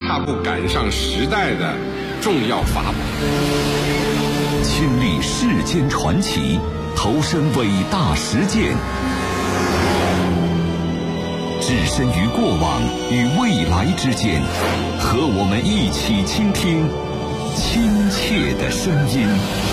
踏步赶上时代的重要法宝。 亲历世间传奇，投身伟大实践，置身于过往与未来之间，和我们一起倾听亲切的声音。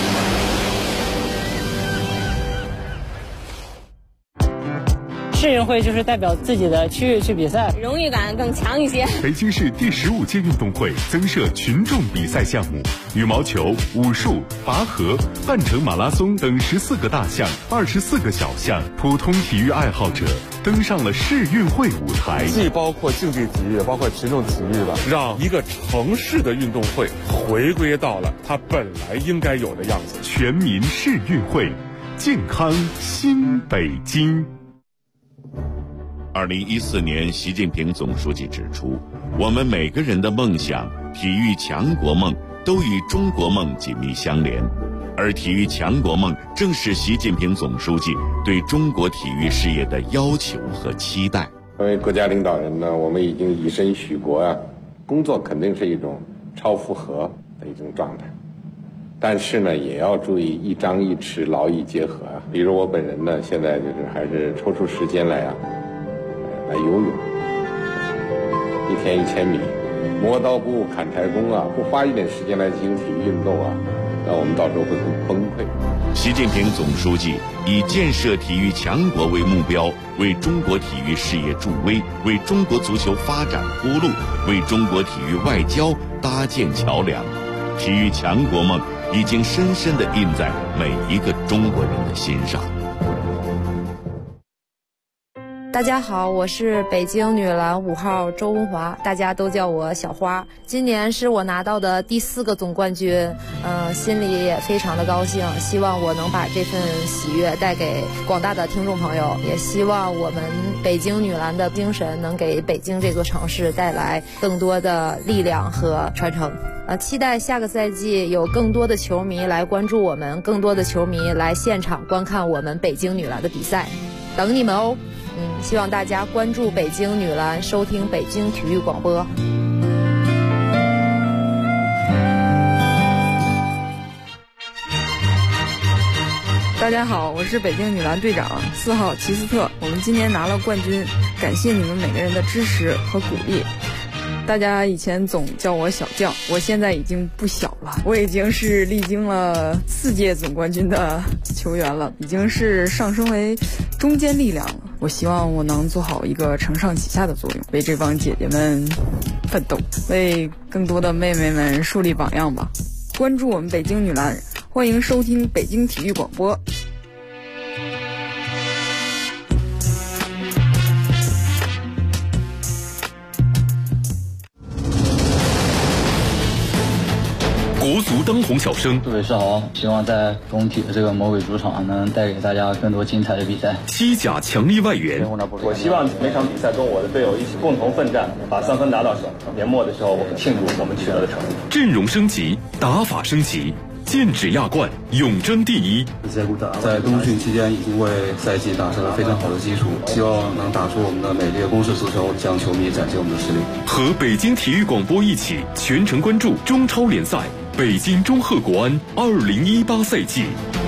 世运会就是代表自己的区域去比赛， 荣誉感更强一些。 北京市第15届运动会增设群众比赛项目，羽毛球、武术、拔河、半程马拉松等14个大项、24个小项，普通体育爱好者登上了世运会舞台。 既包括竞技体育，包括群众体育的，让一个城市的运动会回归到了它本来应该有的样子。 全民世运会，健康新北京。 2014年，习近平总书记指出，我们每个人的梦想、体育强国梦都与中国梦紧密相连，而体育强国梦正是习近平总书记对中国体育事业的要求和期待。 作为国家领导人呢，我们已经以身许国啊，工作肯定是一种超负荷的一种状态，但是呢，也要注意一张一弛，劳逸结合啊。比如我本人呢，现在就是还是抽出时间来游泳，1天1000米，磨刀不误砍柴工啊，不花一点时间来进行体育运动啊，那我们到时候会很崩溃。 习近平总书记以建设体育强国为目标，为中国体育事业助威，为中国足球发展铺路，为中国体育外交搭建桥梁。体育强国梦已经深深地印在每一个中国人的心上。 大家好，我是北京女篮5号周文华，大家都叫我小花。今年是我拿到的第4个总冠军，心里也非常的高兴，希望我能把这份喜悦带给广大的听众朋友，也希望我们北京女篮的精神能给北京这座城市带来更多的力量和传承。期待下个赛季有更多的球迷来关注我们，更多的球迷来现场观看我们北京女篮的比赛，等你们哦。希望大家关注北京女篮，收听北京体育广播。 大家好，我是北京女篮队长4号齐斯特，我们今年拿了冠军，感谢你们每个人的支持和鼓励。大家以前总叫我小将，我现在已经不小了，我已经是历经了4届总冠军的球员了，已经是上升为中坚力量了。我希望我能做好一个承上启下的作用，为这帮姐姐们奋斗，为更多的妹妹们树立榜样吧。关注我们北京女篮，欢迎收听北京体育广播。 国足当红小生， 各位是好，希望在中体的这个魔鬼主场能带给大家更多精彩的比赛。 西甲强力外援， 我希望每场比赛跟我的队友一起共同奋战，把3分拿到手。年末的时候，我们庆祝我们取得的成绩。 阵容升级，打法升级，剑指亚冠，永争第一。 在冬训期间已经为赛季打下了非常好的基础，希望能打出我们的美丽的攻势足球，向球迷展现我们的实力。 和北京体育广播一起全程关注中超联赛北京中赫国安2018赛季。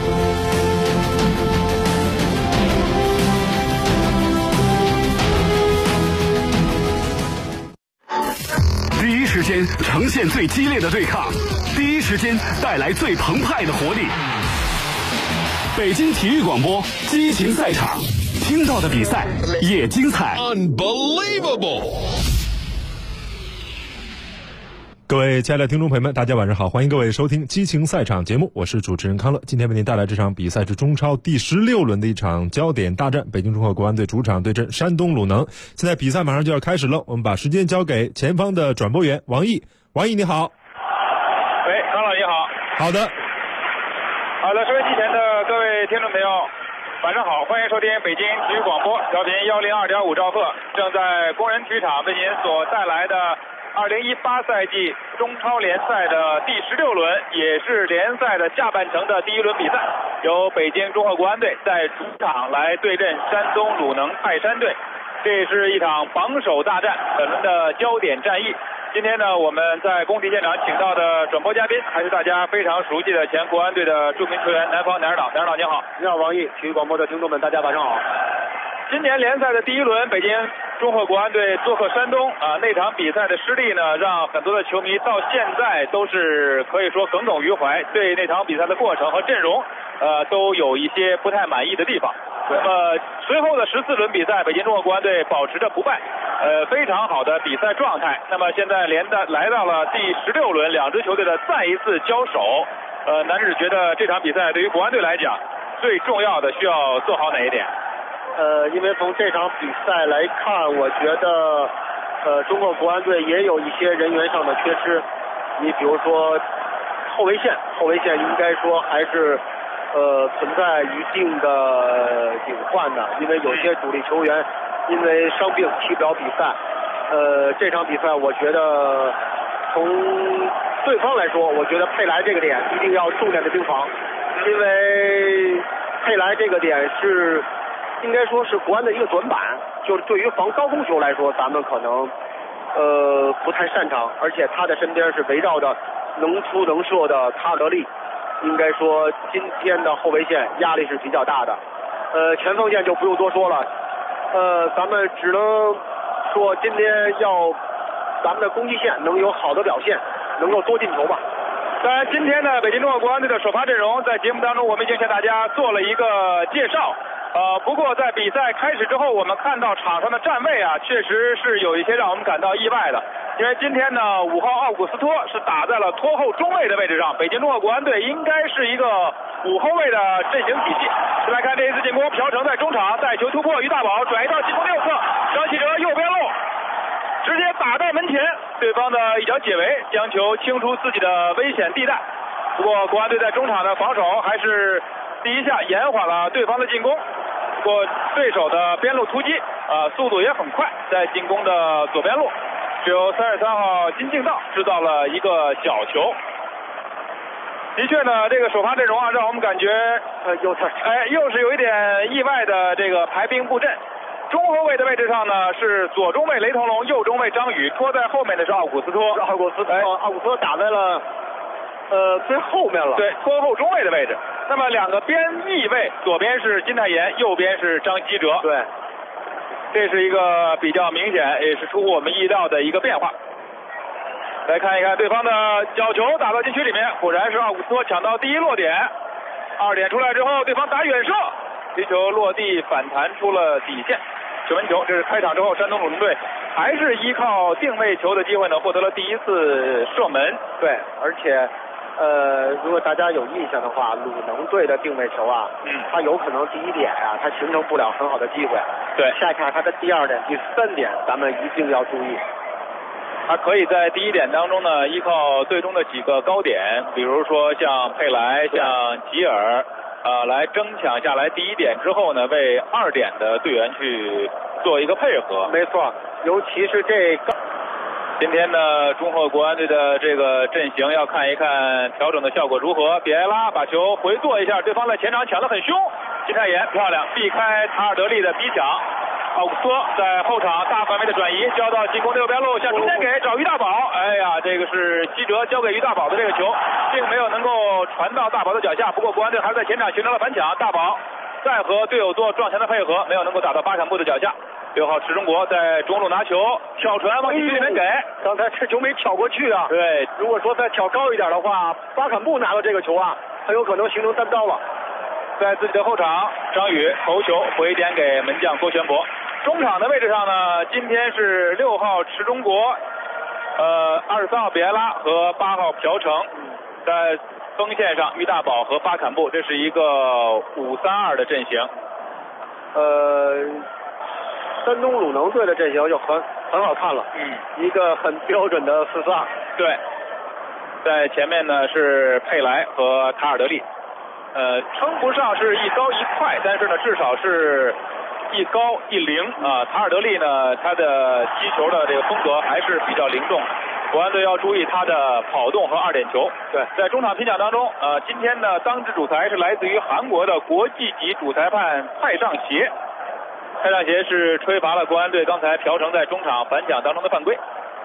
第一时间呈现最激烈的对抗，第一时间带来最澎湃的活力。北京体育广播激情赛场，听到的比赛也精彩。Unbelievable！ 各位亲爱的听众朋友们，大家晚上好，欢迎各位收听激情赛场节目，我是主持人康乐。今天为您带来这场比赛是中超第16轮的一场焦点大战，北京中赫国安队主场对阵山东鲁能。现在比赛马上就要开始了，我们把时间交给前方的转播员王毅。王毅你好。 喂，康乐你好。 好的。 好的，收音机前的各位听众朋友晚上好，欢迎收听北京体育广播，调频102.5兆赫，正在工人体育场为您所带来的2018赛季中超联赛的第16轮，也是联赛的下半程的第1轮比赛，由北京中赫国安队在主场来对阵山东鲁能泰山队。这是一场榜首大战，本轮的焦点战役。 今天呢，我们在工体现场请到的转播嘉宾还是大家非常熟悉的前国安队的著名球员南方梁指导。梁指导您好。 你好，王毅，体育广播的听众们，大家晚上好。 今年联赛的第一轮，北京中赫国安队做客山东啊，那场比赛的失利呢，让很多的球迷到现在都是可以说耿耿于怀，对那场比赛的过程和阵容，都有一些不太满意的地方。那么随后的14轮比赛，北京中赫国安队保持着不败，非常好的比赛状态。那么现在来到了第16轮，两支球队的再一次交手。南指觉得这场比赛对于国安队来讲，最重要的需要做好哪一点？ 因为从这场比赛来看，我觉得中国国安队也有一些人员上的缺失。你比如说后卫线应该说还是存在一定的隐患的，因为有些主力球员因为伤病踢不了比赛。这场比赛我觉得从对方来说，我觉得佩莱这个点一定要重点的盯防，因为佩莱这个点是应该说是国安的一个短板，就是对于防高空球来说，咱们可能不太擅长，而且他的身边是围绕着能出能射的塔尔德利，应该说今天的后卫线压力是比较大的。前锋线就不用多说了，咱们只能说今天要咱们的攻击线能有好的表现，能够多进球吧。 当然，今天呢，北京中赫国安队的首发阵容在节目当中我们已经向大家做了一个介绍。不过在比赛开始之后，我们看到场上的站位啊，确实是有一些让我们感到意外的。因为今天呢，5号奥古斯托是打在了拖后中卫的位置上，北京中赫国安队应该是一个5后卫的阵型体系。来看这一次进攻，朴成在中场带球突破，于大宝转移到进攻右侧，张稀哲右边路，直接打到门前，对方的一脚解围，将球清出自己的危险地带。不过国安队在中场的防守还是第一下延缓了对方的进攻。不过对手的边路突击速度也很快，在进攻的左边路只有33号金敬道制造了一个小球。的确呢，这个首发阵容啊，让我们感觉又是有一点意外的这个排兵布阵。中后卫的位置上呢是左中卫雷腾龙，右中卫张宇，拖在后面的是奥古斯托。 奥古斯托打在了最后面了， 对，拖后中卫的位置。那么两个边翼位，左边是金泰妍，右边是张稀哲。 对， 这是一个比较明显，也是出乎我们意料的一个变化。来看一看对方的角球打到禁区里面，果然是奥古斯托抢到第一落点，2点出来之后，对方打远射，这球落地反弹出了底线，球门球。这是开场之后山东鲁能队还是依靠定位球的机会呢，获得了第一次射门。 对，而且如果大家有印象的话，鲁能队的定位球啊，它有可能第一点啊，它形成不了很好的机会。 对， 下看它的第2点、第3点，咱们一定要注意。 他可以在第一点当中呢，依靠队中的几个高点，比如说像佩莱、像吉尔，来争抢下来第一点之后呢，为2点的队员去做一个配合。 没错，尤其是这个。 今天呢，中赫国安队的这个阵型要看一看调整的效果如何。比埃拉把球回做一下，对方在前场抢得很凶，金泰妍漂亮避开塔尔德利的逼抢。奥古斯托在后场大范围的转移，交到进攻的右边路，向中间给找于大宝。哎呀，这个是稀哲交给于大宝的这个球，并没有能够传到大宝的脚下。不过国安队还是在前场形成了反抢，大宝再和队友做撞墙的配合，没有能够打到巴坎布的脚下。6号池中国在中路拿球，挑传往禁区里面给。 刚才这球没挑过去啊。 对， 如果说再挑高一点的话，巴坎布拿到这个球啊，很有可能形成单刀了。 在自己的后场，张宇头球回点给门将郭全博。中场的位置上呢，今天是6号池中国，23号比埃拉和8号朴成，在锋线上于大宝和巴坎布，这是一个5-3-2的阵型。 山东鲁能队的阵型就很好看了，一个很标准的4-4-2。 对，在前面呢是佩莱和塔尔德利，称不上是一高一快，但是呢至少是一高一灵啊。塔尔德利呢，他的踢球的这个风格还是比较灵动，国安队要注意他的跑动和2点球。 对， 在中场拼抢当中，今天呢当值主裁是来自于韩国的国际级主裁判蔡尚协。蔡尚协是吹罚了国安队刚才朴成在中场反抢当中的犯规。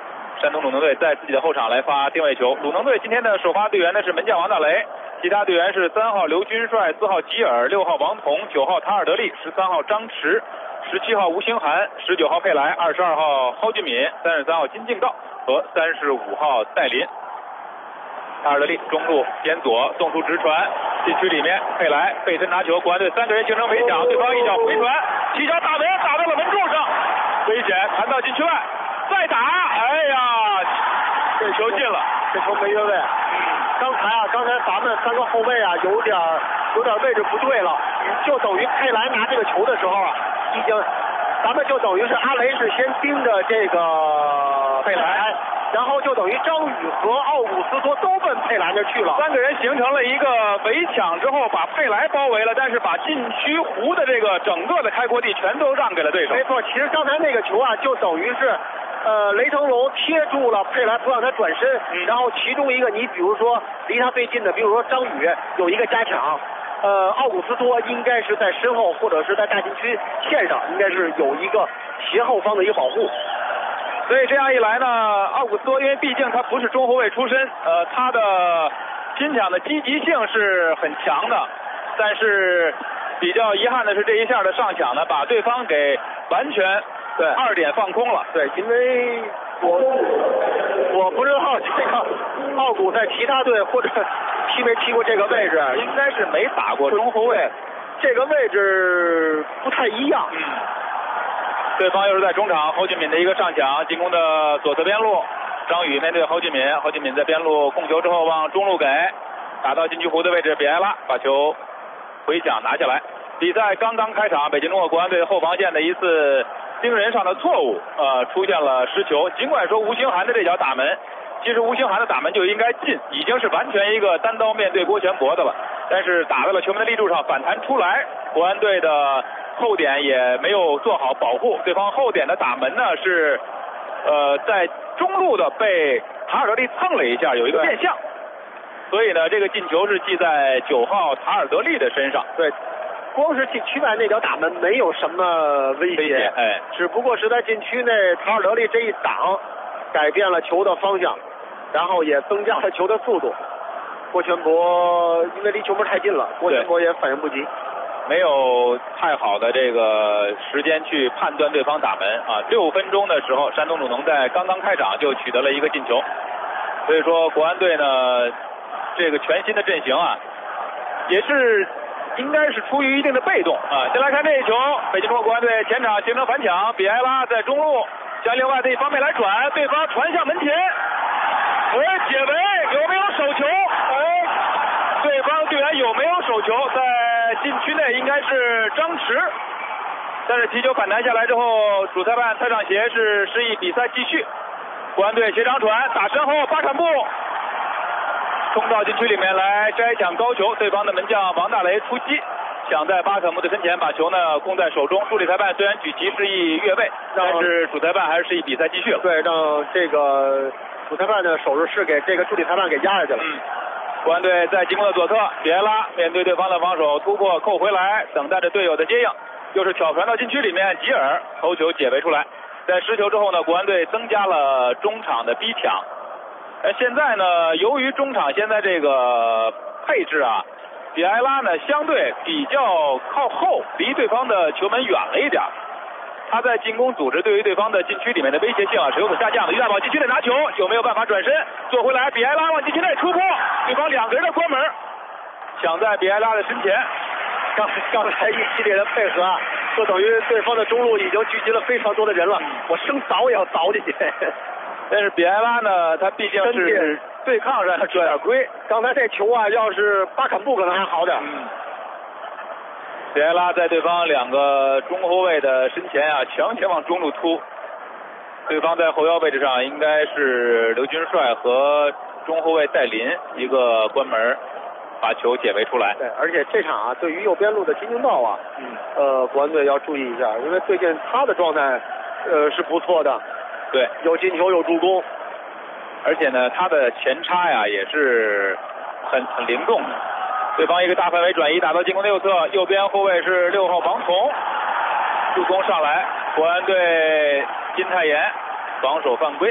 山东鲁能队在自己的后场来发定位球。鲁能队今天的首发队员呢是门将王大雷，其他队员是3号刘军帅、4号吉尔、6号王彤、9号塔尔德利、13号张弛、17号吴兴涵、19号佩莱、22号蒿俊闵、33号金敬道和35号戴林。塔尔德利中路偏左送出直传，禁区里面佩莱背身拿球，国安队3个人形成围抢，对方一脚回传，起脚打门，打到了门柱上，危险，弹到禁区外，再打，哎呀，这球进了， 这球没越位。刚才咱们3个后卫啊，有点位置不对了，就等于佩莱拿这个球的时候啊，已经，咱们就等于是阿雷是先盯着这个佩莱。然后就等于张宇和奥古斯托都奔佩莱那去了 ，3个人形成了一个围抢之后，把佩莱包围了，但是把禁区弧的这个整个的开阔地全都让给了对手。 没错，其实刚才那个球啊，就等于是，雷腾龙贴住了佩莱，不让他转身，然后其中一个你比如说离他最近的，比如说张宇有一个加抢，奥古斯托应该是在身后或者是在大禁区线上，应该是有一个斜后方的一个保护。 所以这样一来呢，奥古斯托因为毕竟他不是中后卫出身，他的拼抢的积极性是很强的，但是比较遗憾的是这一下的上抢呢，把对方给完全2点放空了。 对，因为我不知道这个奥古在其他队或者踢没踢过这个位置， 应该是没打过中后卫， 这个位置不太一样。 对方又是在中场，蒿俊闵的一个上抢，进攻的左侧边路，张宇面对蒿俊闵，蒿俊闵在边路控球之后往中路给，打到禁区弧的位置，比埃拉把球回抢拿下来。比赛刚刚开场，北京中国国安队后防线的一次盯人上的错误，出现了失球。尽管说吴兴涵的这脚打门，其实吴兴涵的打门就应该进，已经是完全一个单刀面对郭全博的了，但是打到了球门的立柱上反弹出来，国安队的后点也没有做好保护，对方后点的打门呢是在中路的被塔尔德利蹭了一下，有一个变向，所以呢这个进球是记在9号塔尔德利的身上。 对，光是禁区外那脚打门没有什么威胁，只不过是在禁区内塔尔德利这一挡改变了球的方向，然后也增加了球的速度。郭全博因为离球门太近了，郭全博也反应不及， 没有太好的这个时间去判断对方打门啊。6分钟的时候，山东鲁能在刚刚开场就取得了一个进球，所以说国安队呢这个全新的阵型啊，也是应该是出于一定的被动啊。先来看这一球，北京中国国安队前场形成反抢，比埃拉在中路向另外的一方面来转，对方传向门前，解围，有没有手球？对方队员有没有手球？在禁区内应该是张弛，但是踢球反弹下来之后，主裁判蔡尚协是示意比赛继续。国安队斜长传打身后，巴坎布冲到禁区里面来摘抢高球，对方的门将王大雷出击，想在巴坎布的身前把球呢控在手中。助理裁判虽然举旗示意越位，但是主裁判还是示意比赛继续了。 对，让这个主裁判的手势是给这个助理裁判给压下去了。 国安队在进攻的左侧，比埃拉面对对方的防守突破扣回来，等待着队友的接应，又是挑传到禁区里面，吉尔头球解围出来。在失球之后呢，国安队增加了中场的逼抢。现在呢，由于中场现在这个配置啊，比埃拉呢相对比较靠后，离对方的球门远了一点。他在进攻组织对于对方的禁区里面的威胁性啊是有所下降的。于大宝禁区内拿球，有没有办法转身做回来？比埃拉往禁区内突破，对方2个人的关门，抢在比埃拉的身前。 刚才一系列的配合啊，就等于对方的中路已经聚集了非常多的人了，我生凿也要凿进去。 但是比埃拉呢，他毕竟是对抗上吃点亏。 刚才这球啊，要是巴坎布可能还好点。 比埃拉在对方2个中后卫的身前啊，强行往中路突。对方在后腰位置上应该是刘军帅和中后卫戴林一个关门，把球解围出来。 对，而且这场啊，对于右边路的金敬道啊，国安队要注意一下，因为最近他的状态是不错的。 对， 有进球有助攻， 而且呢，他的前插呀也是很灵动的。对方一个大范围转移打到进攻的右侧，右边后卫是6号王彤，助攻上来，国安队金泰妍防守犯规，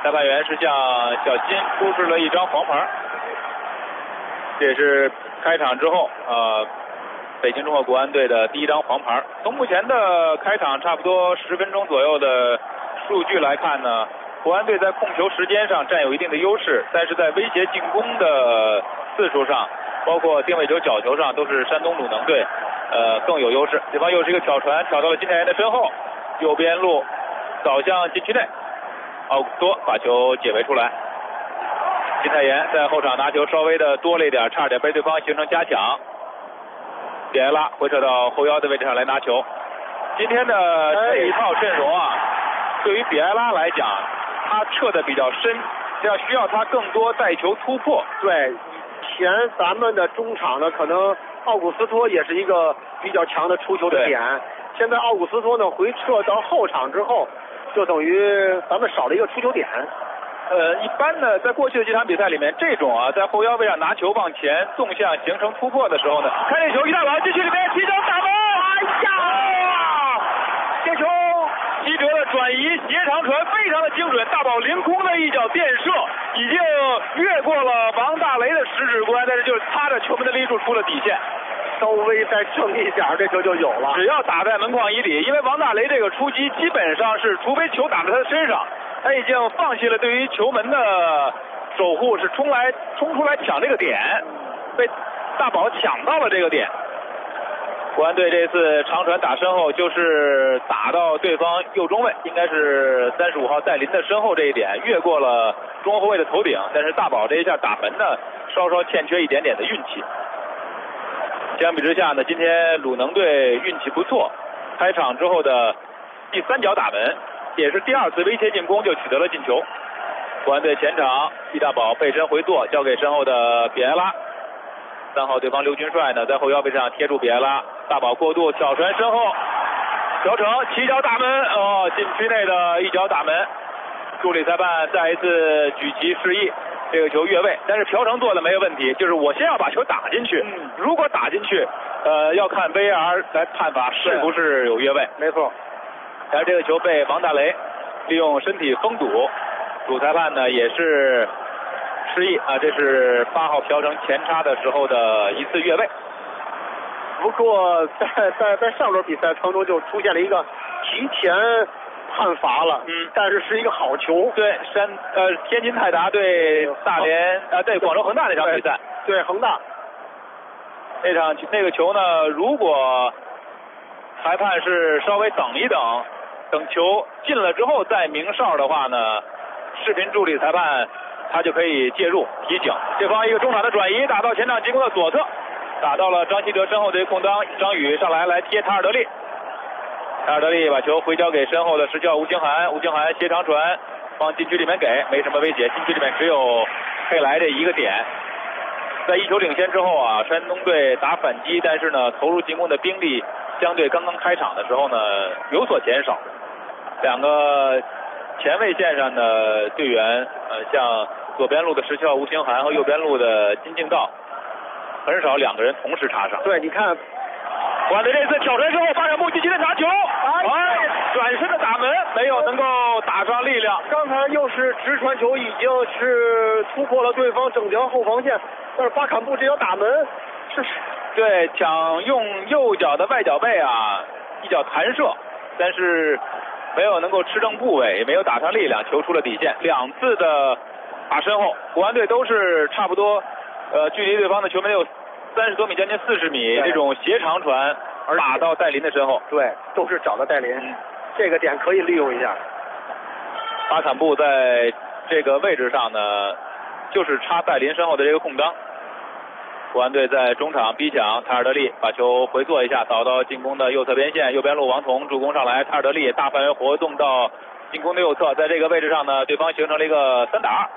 裁判员是向小金出示了一张黄牌。这也是开场之后北京中国国安队的第一张黄牌。从目前的开场差不多10分钟左右的数据来看呢，国安队在控球时间上占有一定的优势，但是在威胁进攻的次数上，包括定位球、角球上，都是山东鲁能队更有优势。对方又是一个挑传，挑到了金泰妍的身后，右边路扫向禁区内，奥古斯托把球解围出来。金泰妍在后场拿球稍微的多了一点，差点被对方形成加强。比埃拉回撤到后腰的位置上来拿球。今天的这一套阵容啊，对于比埃拉来讲，他撤的比较深，这样需要他更多带球突破。 对，以前咱们的中场呢，可能奥古斯托也是一个比较强的出球的点。现在奥古斯托呢回撤到后场之后，就等于咱们少了一个出球点。 一般呢，在过去的几场比赛里面，这种在后腰位上拿球往前纵向形成突破的时候呢，看这球一大往禁区里面提脚打门，哎呀，这球击折的转移斜长传非常的精准，大宝凌空的一脚垫射，已经越过了王大雷的食指关，但是就擦着球门的立柱出了底线。 稍微再正一点，这球就有了。 只要打在门框以里，因为王大雷这个出击基本上是，除非球打在他身上，他已经放弃了对于球门的守护，是冲出来抢这个点，被大宝抢到了这个点。国安队这次长传打身后，就是打到对方右中卫，应该是35号戴林的身后这一点，越过了中后卫的头顶，但是大宝这一下打门呢，稍稍欠缺一点点的运气。相比之下呢，今天鲁能队运气不错，开场之后的第3脚打门，也是第2次威胁进攻就取得了进球。国安队前场易大宝背身回做，交给身后的比埃拉。3号对方刘军帅呢，在后腰位上贴住比埃拉，大宝过渡挑传身后，调成起脚打门，禁区内的一脚打门。助理裁判再一次举旗示意这个球越位，但是朴成做的没有问题，就是我先要把球打进去，如果打进去，要看 VAR 来判罚是不是有越位。 没错， 但是这个球被王大雷利用身体封堵，主裁判呢也是示意这是8号朴成前插的时候的一次越位。 不过在上轮比赛当中就出现了一个提前判罚了，但是是一个好球。 对，天津泰达对大连对广州恒大那场比赛， 对恒大那个球呢，如果裁判是稍微等一等，等球进了之后再鸣哨的话呢，视频助理裁判他就可以介入提醒。这方一个中场的转移，打到前场进攻的左侧，打到了张稀哲身后的空当，张宇上来接塔尔德利。塔尔德利把球回交给身后的执教吴兴涵，吴兴涵斜长传往禁区里面给，没什么威胁，禁区里面只有佩莱这一个点。在1球领先之后山东队打反击，但是呢投入进攻的兵力相对刚刚开场的时候呢有所减少。2个前卫线上的队员像左边路的17号吴兴涵和右边路的金敬道，很少2个人同时插上。 对，你看国安队这次挑传之后发展目击机的拿球，转身的打门没有能够打上力量。 刚才又是直传球，已经是突破了对方整条后防线，但是巴坎布这脚打门对，想用右脚的外脚背一脚弹射，但是没有能够吃正部位，也没有打上力量，球出了底线。2次的打身后，国安队都是差不多距离对方的球门有30多米，将近40米，这种斜长传打到戴林的身后。 对，都是找到戴林，这个点可以利用一下。 巴坎布在这个位置上呢，就是插戴林身后的这个空当。国安队在中场逼抢，塔尔德利把球回做一下，导到进攻的右侧边线，右边路王彤助攻上来，塔尔德利大范围活动到进攻的右侧，在这个位置上呢，对方形成了一个3打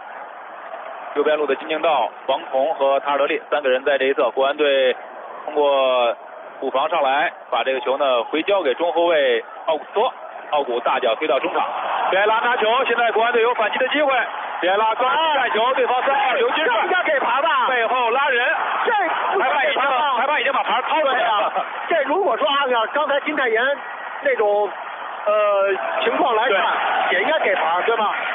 2。右边路的金敬道、王彤和塔尔德利3个人在这一侧，国安队通过补防上来，把这个球呢回交给中后卫奥古斯托，奥古大脚推到中场，比埃拉拿球，现在国安队有反击的机会，比埃拉刚带球，对方3号刘军帅应该给牌吧， 背后拉人，裁判已经把牌掏出来了。 这如果说按照刚才金泰妍那种情况来看，也应该给牌，对吗？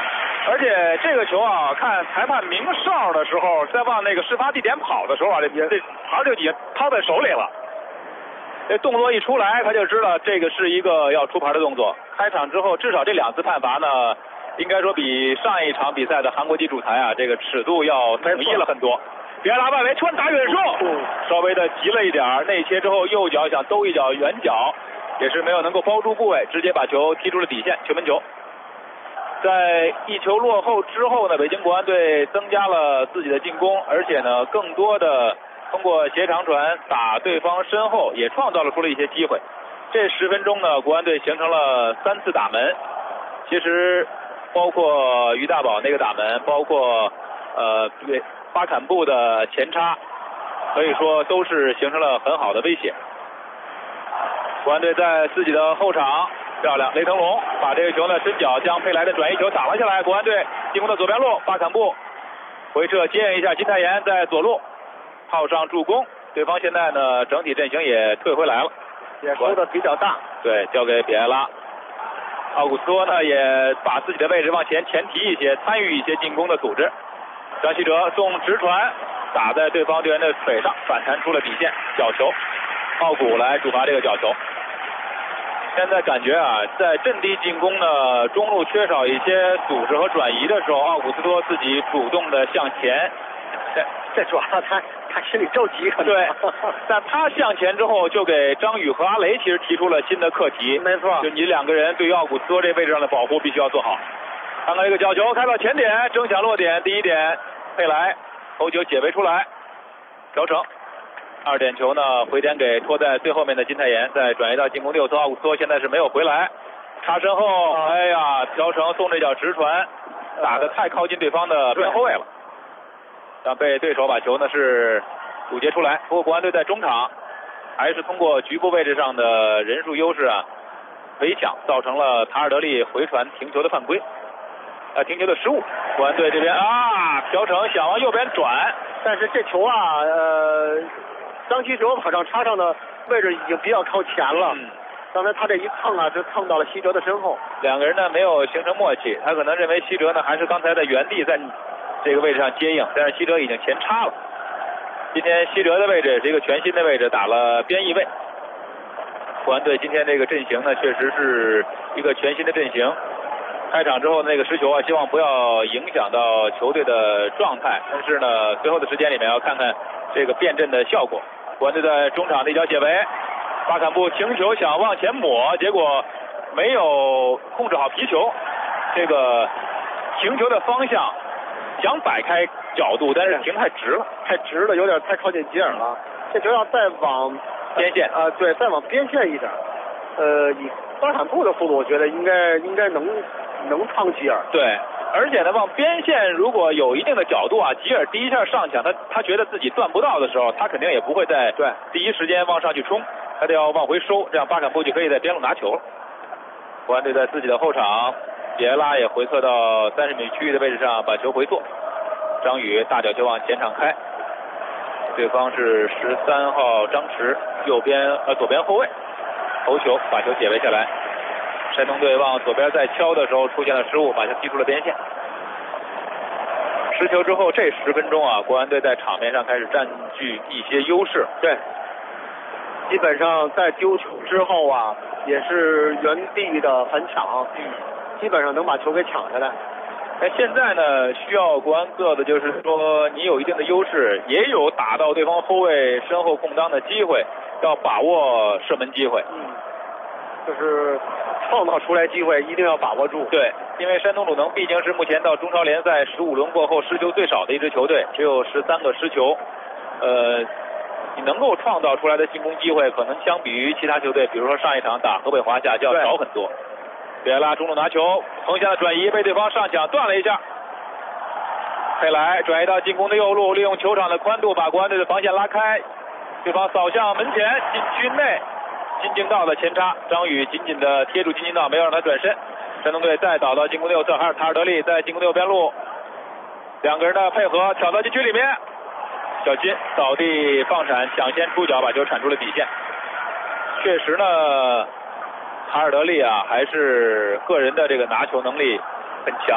而且这个球啊，看裁判鸣哨的时候，在往那个事发地点跑的时候啊，这牌就已经掏在手里了。这动作一出来，他就知道这个是一个要出牌的动作。开场之后，至少这2次判罚呢，应该说比上一场比赛的韩国籍主裁啊，这个尺度要统一了很多。比埃拉外围穿打远射，稍微的急了一点，内切之后右脚想兜一脚远角，也是没有能够包住部位，直接把球踢出了底线，球门球。在1球落后之后呢，北京国安队增加了自己的进攻，而且呢，更多的通过斜长传打对方身后，也创造了出了一些机会。这10分钟呢，国安队形成了3次打门，其实包括于大宝那个打门，包括巴坎布的前插，可以说都是形成了很好的威胁。国安队在自己的后场，漂亮，雷腾龙把这个球呢伸脚将佩莱的转移球打了下来。国安队进攻的左边路，巴坎布回撤接应一下金泰妍在左路套上助攻，对方现在呢整体阵型也退回来了， 也收的比较大。 对，交给比埃拉。奥古斯托呢也把自己的位置往前提一些，参与一些进攻的组织。张稀哲送直传打在对方队员的腿上，反弹出了底线，角球。奥古来主罚这个角球。现在感觉啊，在阵地进攻呢，中路缺少一些组织和转移的时候，奥古斯托自己主动的向前。 这主要他心里着急，可能对。但他向前之后，就给张宇和阿雷其实提出了新的课题。 没错， 就你2个人对于奥古斯托这位置上的保护必须要做好。看看这个角球开到前点，争抢落点，第1点佩莱头球解围出来，调整。2点球呢回点给拖在最后面的金泰妍，再转移到进攻右侧，奥古斯托现在是没有回来，插身后，哎呀，朴成送这脚直传打得太靠近对方的边后卫了，让被对手把球呢是堵截出来。不过国安队在中场还是通过局部位置上的人数优势啊，围抢造成了塔尔德利回传停球的犯规，停球的失误。国安队这边啊，朴成想往右边转， 但是这球啊，张稀哲往上插上的位置已经比较靠前了。刚才他这一蹭啊，就蹭到了希哲的身后。 2个人呢没有形成默契，他可能认为希哲呢还是刚才在原地在这个位置上接应，但是希哲已经前插了。今天希哲的位置是一个全新的位置，打了边翼位。国安队今天这个阵型呢，确实是一个全新的阵型。开场之后那个失球啊，希望不要影响到球队的状态，但是呢，随后的时间里面要看看这个变阵的效果。国安队在中场的一脚解围，巴坎布停球想往前抹，结果没有控制好皮球，这个停球的方向想摆开角度，但是停太直了， 有点太靠近吉尔了。这球要再往边线对，再往边线一点。以巴坎布的速度，我觉得应该能趟吉尔。 对，而且呢，往边线如果有一定的角度啊，吉尔第一下上抢，他觉得自己断不到的时候，他肯定也不会在第一时间往上去冲，他得要往回收，这样巴坎布就可以在边路拿球了。国安队在自己的后场，比埃拉也回撤到30米区域的位置上，把球回做。张宇大脚球往前场开，对方是13号张弛，左边后卫，头球把球解围下来。山东队往左边再敲的时候出现了失误，把球踢出了边线。失球之后这10分钟啊，国安队在场面上开始占据一些优势。 对，基本上在丢球之后啊，也是原地的反抢，基本上能把球给抢下来。 现在呢，需要国安做的就是说，你有一定的优势，也有打到对方后卫身后空当的机会，要把握射门机会。 就是创造出来机会一定要把握住。 对，因为山东鲁能毕竟是目前到中超联赛15轮过后失球最少的一支球队，只有13个失球。你能够创造出来的进攻机会，可能相比于其他球队，比如说上一场打河北华夏就要少很多。比埃拉中路拿球，横向的转移被对方上抢断了一下。佩莱转移到进攻的右路，利用球场的宽度把国安队的防线拉开，对方扫向门前，禁区内金京道的前插，张宇紧紧的贴住金京道，没有让他转身。山东队再倒到进攻右侧，还是塔尔德利在进攻的右边路，2个人的配合挑到禁区里面，小金扫地放铲抢先出脚把球铲出了底线。确实呢，塔尔德利啊还是个人的这个拿球能力很强，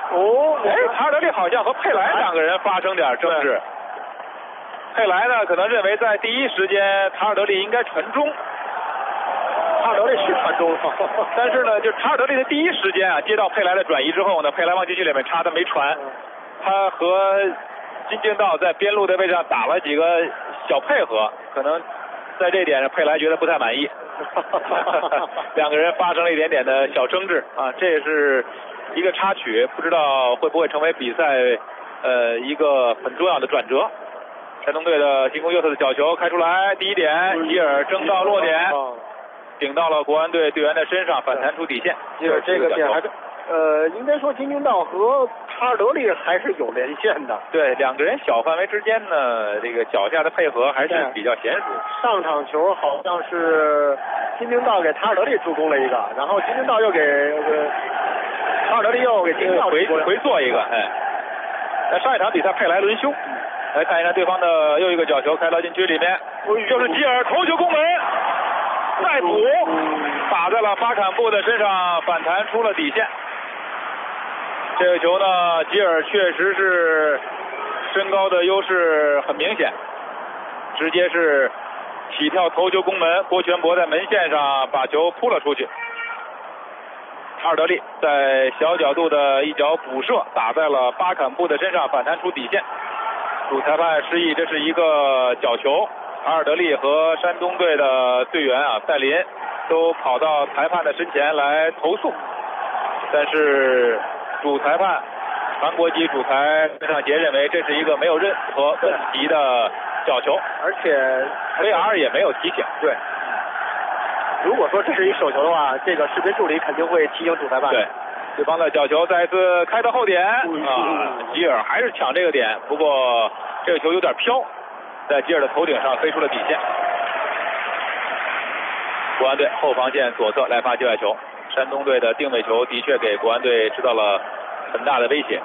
塔尔德利好像和佩莱两个人发生点争执。佩莱呢，可能认为在第一时间塔尔德利应该传中。 塔尔德利是传中， 但是呢，就塔尔德利的第一时间啊，接到佩莱的转移之后呢，佩莱往禁区里面插，他没传，他和金敬道在边路的位置上打了几个小配合，可能在这一点上佩莱觉得不太满意，两个人发生了一点点的小争执啊，这也是一个插曲，不知道会不会成为比赛一个很重要的转折。山东队的进攻右侧的角球开出来，第一点，吉尔争到落点，顶到了国安队队员的身上，反弹出底线。 吉尔这个点还是应该说金敬道和塔尔德利还是有连线的。 对，两个人小范围之间呢，这个脚下的配合还是比较娴熟。 上场球好像是金敬道给塔尔德利助攻了一个，然后金敬道又给塔尔德利又给金敬道回做一个，在上一场比赛佩莱轮休。来看一看对方的又一个角球开到禁区里面，就是吉尔头球攻门，再补，打在了巴坎布的身上，反弹出了底线。这个球呢，吉尔确实是身高的优势很明显，直接是起跳头球攻门，郭全博在门线上把球扑了出去。塔尔德利在小角度的一脚补射，打在了巴坎布的身上，反弹出底线。主裁判示意这是一个角球，塔尔德利和山东队的队员啊戴林都跑到裁判的身前来投诉，但是主裁判韩国籍主裁孙尚杰认为这是一个没有任何问题的角球， 而且 VAR 也没有提醒。 对，如果说这是一手球的话，这个视频助理肯定会提醒主裁判。 对。对方的角球再一次开到后点吉尔还是抢这个点，不过这个球有点飘，在吉尔的头顶上飞出了底线。国安队后防线左侧来发界外球，山东队的定位球的确给国安队制造了很大的威胁。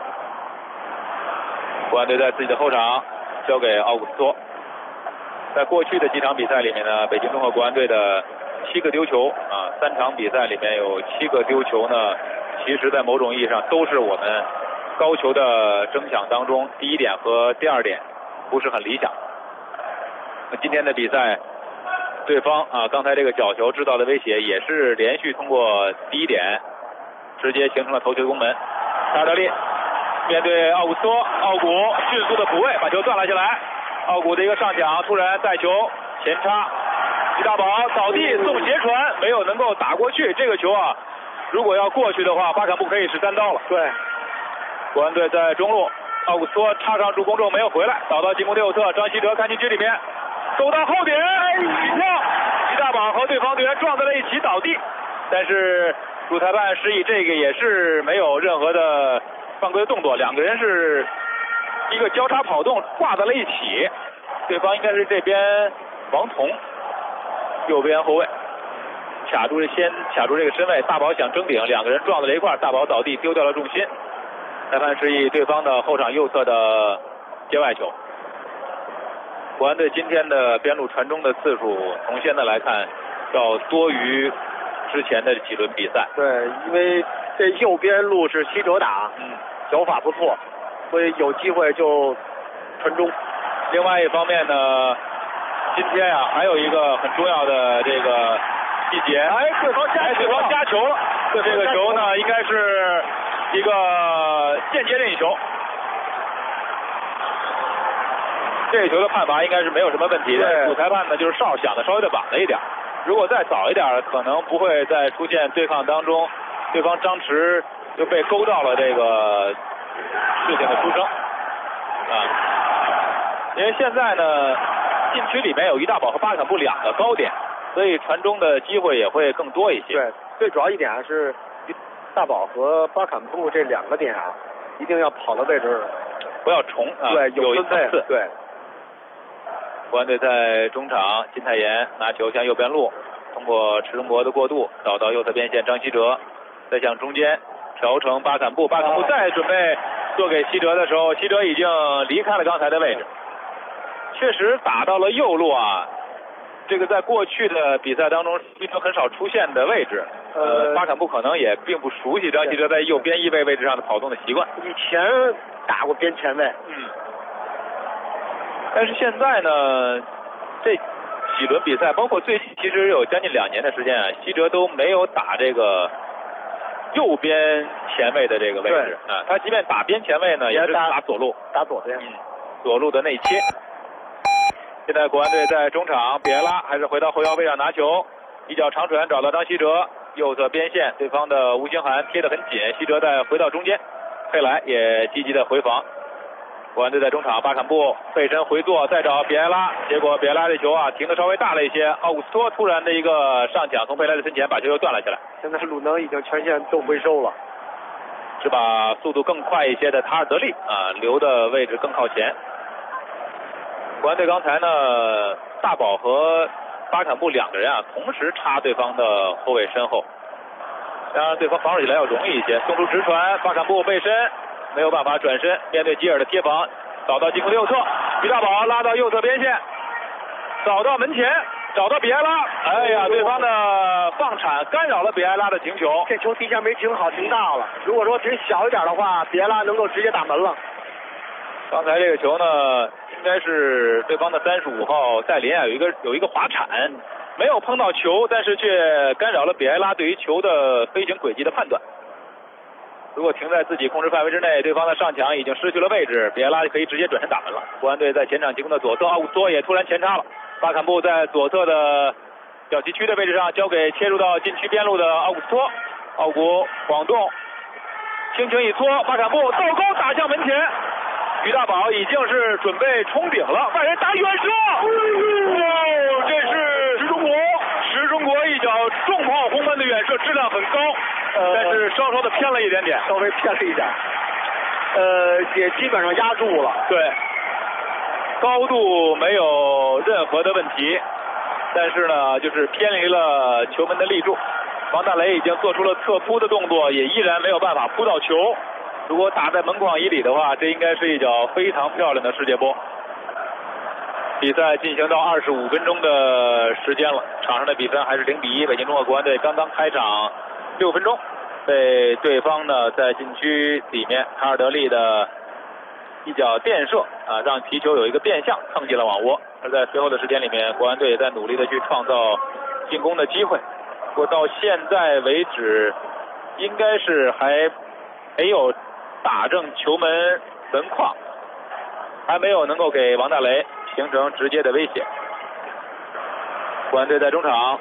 国安队在自己的后场交给奥古斯托。在过去的几场比赛里面呢，北京东和国安队的7个丢球啊，3场比赛里面有7个丢球呢，其实在某种意义上都是我们高球的争抢当中第一点和第二点不是很理想。那今天的比赛，对方啊刚才这个角球制造的威胁也是连续通过第一点直接形成了头球攻门。塔尔德利面对奥古斯托，奥古迅速的补位把球断了下来，奥古的一个上抢突然带球前插，李大宝倒地送斜传没有能够打过去，这个球啊如果要过去的话，巴坎布可以是单刀了。 对， 国安队在中路，奥古斯托插上助攻之后没有回来，倒到进攻右侧，张稀哲看禁区里面，走到后点起跳，李大宝和对方队员撞在了一起倒地，但是主裁判示意这个也是没有任何的犯规的动作，两个人是一个交叉跑动挂在了一起，对方应该是这边王彤，右边后卫。先卡住这个身位，大宝想争顶，两个人撞在了一块，大宝倒地丢掉了重心。裁判示意对方的后场右侧的界外球。国安队今天的边路传中的次数，从现在来看要多于之前的几轮比赛。 对，因为这右边路是西哲打，脚法不错，所以有机会就传中。 另外一方面呢，今天啊还有一个很重要的这个细节，对方加球了。这个球呢，应该是一个间接任意球。这个球的判罚应该是没有什么问题的。主裁判呢，就是哨响的稍微的晚了一点。如果再早一点，可能不会再出现对抗当中，对方张弛就被勾到了这个事情的出生啊。因为现在呢，禁区里面有于大宝和巴坎布两个高点。所以传中的机会也会更多一些。 对，最主要一点是大宝和巴坎布这两个点啊，一定要跑到位置， 不要重啊。 对， 有一次。 对。 国安队在中场，金泰妍拿球向右边路，通过池中博的过渡，导到右侧边线张稀哲，再向中间调成巴坎布，巴坎布再准备做给希哲的时候，希哲已经离开了刚才的位置。确实打到了右路啊。 这个在过去的比赛当中西哲很少出现的位置。巴坎布可能也并不熟悉张稀哲在右边翼位位置上的跑动的习惯。 以前打过边前卫。 但是现在呢，这几轮比赛，包括最近其实有将近2年的时间啊，稀哲都没有打这个右边前卫的这个位置啊。他即便打边前卫呢，也是打左路， 打左边， 左路的内切。现在国安队在中场，比埃拉还是回到后腰位上拿球，一脚长传找到张稀哲，右侧边线，对方的吴兴涵贴得很紧，稀哲再回到中间，佩莱也积极的回防。国安队在中场，巴坎布背身回做，再找比埃拉，结果比埃拉这球啊停得稍微大了一些，奥古斯托突然的一个上抢，从佩莱的身前把球又断了下来。 现在鲁能已经全线都回收了， 是把速度更快一些的塔尔德利啊留的位置更靠前。国安队刚才呢，大宝和巴坎布2个人啊同时插对方的后卫身后，当然对方防守起来要容易一些。送出直传，巴坎布背身没有办法转身，面对吉尔的贴防，找到进攻的右侧，于大宝拉到右侧边线，找到门前，找到比埃拉，哎呀，对方的放铲干扰了比埃拉的停球， 这球底下没停好，停大了。如果说停小一点的话，比埃拉能够直接打门了。 刚才这个球呢，应该是对方的35号戴林啊有一个滑铲，没有碰到球，但是却干扰了比埃拉对于球的飞行轨迹的判断。如果停在自己控制范围之内，对方的上抢已经失去了位置，比埃拉就可以直接转身打门了。国安队在前场进攻的左侧，奥古斯托也突然前插了，巴坎布在左侧的小禁区的位置上交给切入到禁区边路的奥古斯托，奥古晃动，轻轻一搓，巴坎布倒钩打向门前，于大宝已经是准备冲顶了，外人打远射，这是石中国一脚重炮轰门的远射，质量很高。但是稍稍的偏了一点点， 稍微偏了一点，也基本上压住了。 对，高度没有任何的问题，但是呢，就是偏离了球门的立柱。王大雷已经做出了侧扑的动作，也依然没有办法扑到球。如果打在门框以里的话，这应该是一脚非常漂亮的世界波。比赛进行到25分钟的时间了，场上的比分还是0-1，北京中赫国安队刚刚开场6分钟，被对方呢在禁区里面塔尔德利的一脚垫射啊，让皮球有一个变向蹭进了网窝。而在随后的时间里面，国安队也在努力的去创造进攻的机会。不过到现在为止，应该是还没有打正球门门框，还没有能够给王大雷形成直接的威胁。国安队在中场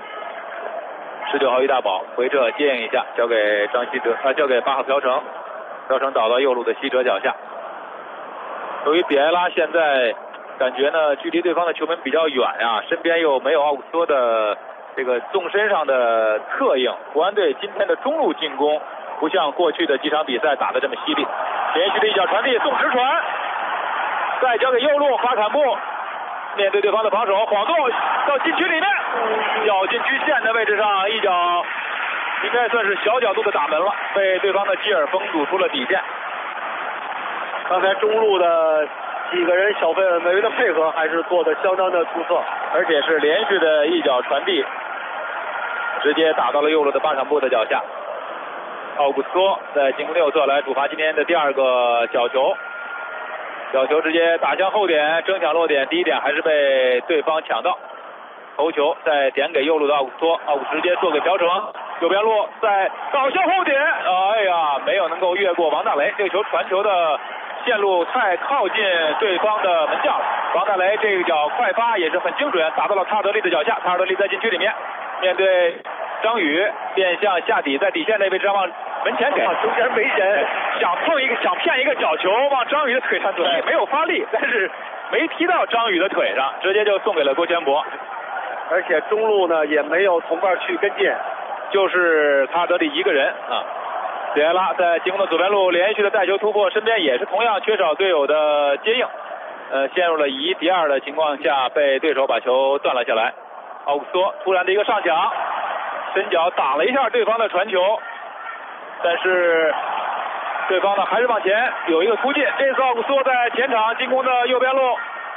，19号于大宝回撤接应一下，交给张稀哲，交给8号朴成，朴成倒到右路的稀哲脚下。由于比埃拉现在感觉呢距离对方的球门比较远啊，身边又没有奥古斯托的这个纵身上的策应，国安队今天的中路进攻不像过去的几场比赛打得这么犀利。连续的一脚传递，送直传，再交给右路巴坎布，面对对方的防守，晃动到禁区里面，小禁区线的位置上一脚应该算是小角度的打门了，被对方的基尔封堵出了底线。 刚才中路的几个人小范围的配合还是做得相当的出色， 而且是连续的一脚传递，直接打到了右路的巴坎布的脚下。奥古斯托在进攻右侧来主罚今天的第2个角球，角球直接打向后点，争抢落点，第一点还是被对方抢到，头球再点给右路的奥古斯托，奥古直接做给朴成，右边路再倒向后点，哎呀，没有能够越过王大雷，这个球传球的线路太靠近对方的门将了。王大雷这个脚快发也是很精准，打到了塔尔德利的脚下，塔尔德利在禁区里面，面对张宇变向下底，在底线那位置上往门前给， 中间没人， 想骗一个角球往张宇的腿上踢，没有发力，但是没踢到张宇的腿上，直接就送给了郭全博。 而且中路呢也没有同伴去跟进， 就是塔尔德利一个人啊。比埃拉在进攻的左边路连续的带球突破，身边也是同样缺少队友的接应，陷入了以1敌2的情况下，被对手把球断了下来。奥古斯托突然的一个上抢，伸脚打了一下对方的传球，但是对方呢还是往前有一个突进。这次奥古斯托在前场进攻的右边路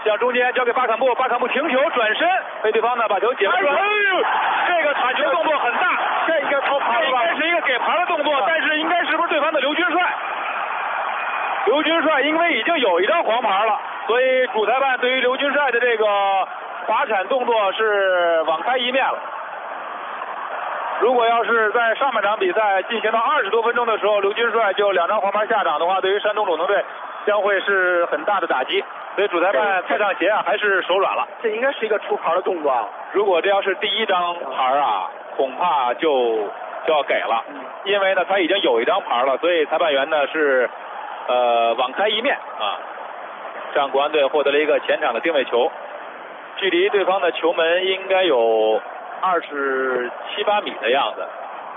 向中间交给巴坎布，巴坎布停球转身，被对方呢把球解围出来。这个铲球动作很大， 这应该掏牌了吧？ 这应该是一个给牌的动作，但是应该是不是对方的刘军帅？刘军帅因为已经有一张黄牌了，所以主裁判对于刘军帅的这个滑铲动作是网开一面了。如果要是在上半场比赛进行到20多分钟的时候，刘军帅就2张黄牌下场的话，对于山东鲁能队将会是很大的打击。所以主裁判蔡尚协还是手软了。 这应该是一个出牌的动作啊。 如果这要是第1张牌啊，恐怕就要给了，因为呢他已经有1张牌了，所以裁判员呢是网开一面啊，让国安队获得了一个前场的定位球，距离对方的球门应该有27、8米的样子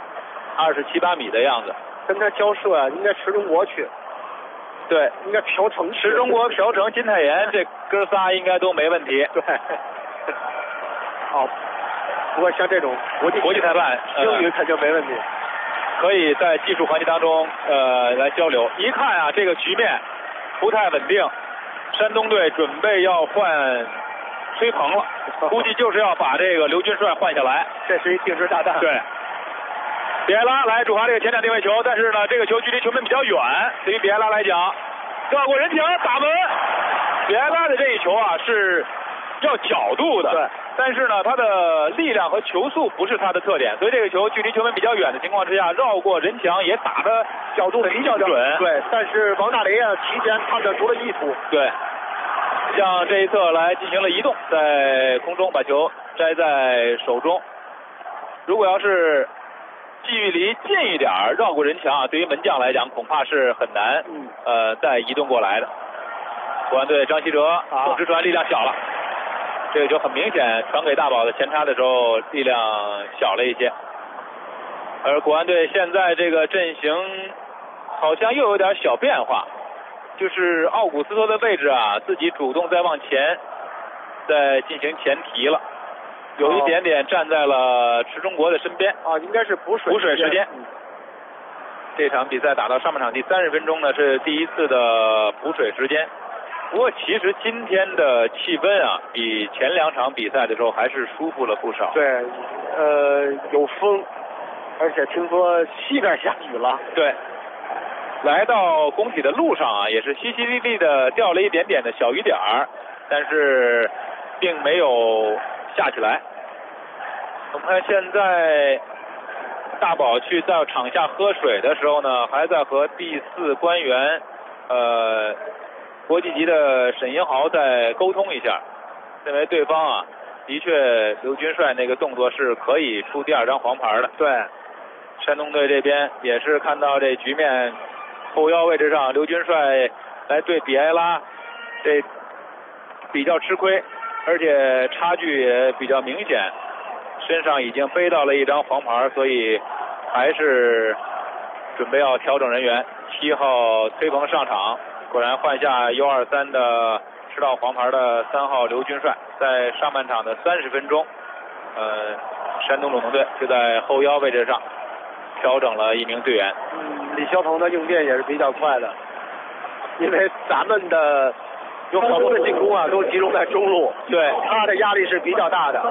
，27、8米的样子。 跟他交涉啊，应该池中国去。 对， 应该朴成池中国、朴成、金泰妍这哥仨应该都没问题。 对。好，不过像这种国际裁判英语肯定没问题。 可以在技术环节当中来交流。一看啊，这个局面不太稳定，山东队准备要换崔鹏了，估计就是要把这个刘军帅换下来。 这是一定时炸弹。 对。比埃拉来主罚这个前场定位球，但是呢，这个球距离球门比较远，对于比埃拉来讲，绕过人墙打门。比埃拉的这一球啊是要角度的， 对， 但是呢，他的力量和球速不是他的特点，所以这个球距离球门比较远的情况之下，绕过人墙也打的角度比较准。 对，但是王大雷啊提前判断出了意图。 对，向这一侧来进行了移动，在空中把球摘在手中。如果要是距离近一点绕过人墙啊，对于门将来讲恐怕是很难再移动过来的。国安队张稀哲总直传力量小了，这个球很明显传给大宝的前插的时候力量小了一些。而国安队现在这个阵型好像又有点小变化，就是奥古斯托的位置啊自己主动在往前在进行前提了，有一点点站在了池中国的身边啊，应该是补水时间。这场比赛打到上半场第30分钟呢，是第一次的补水时间。不过其实今天的气氛啊，比前2场比赛的时候还是舒服了不少。 对，有风，而且听说西边下雨了。 对，来到工体的路上啊，也是淅淅沥沥的掉了一点点的小雨点儿，但是并没有下起来。我们看现在大宝去到场下喝水的时候呢，还在和第4官员国际级的沈银豪在沟通一下，认为对方啊的确刘军帅那个动作是可以出第2张黄牌的。 对， 山东队这边也是看到这局面后腰位置上刘军帅来对比埃拉，这比较吃亏，而且差距也比较明显，身上已经背到了1张黄牌，所以还是准备要调整人员。7号崔鹏上场，果然换下 U23 的吃到黄牌的3号刘军帅。在上半场的30分钟，山东鲁能队就在后腰位置上调整了1名队员。 李霄鹏的应变也是比较快的，因为咱们的有好多的进攻啊都集中在中路， 对， 他的压力是比较大的。